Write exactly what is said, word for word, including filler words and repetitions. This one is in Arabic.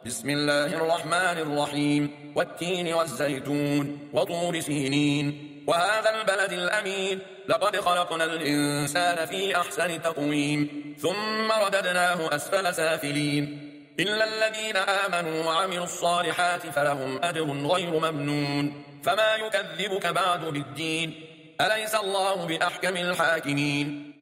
بسم الله الرحمن الرحيم والتين والزيتون وطور سينين وهذا البلد الأمين لقد خلقنا الإنسان في أحسن تقويم ثم رددناه أسفل سافلين إلا الذين آمنوا وعملوا الصالحات فلهم أجر غير ممنون فما يكذبك بعد بالدين أليس الله بأحكم الحاكمين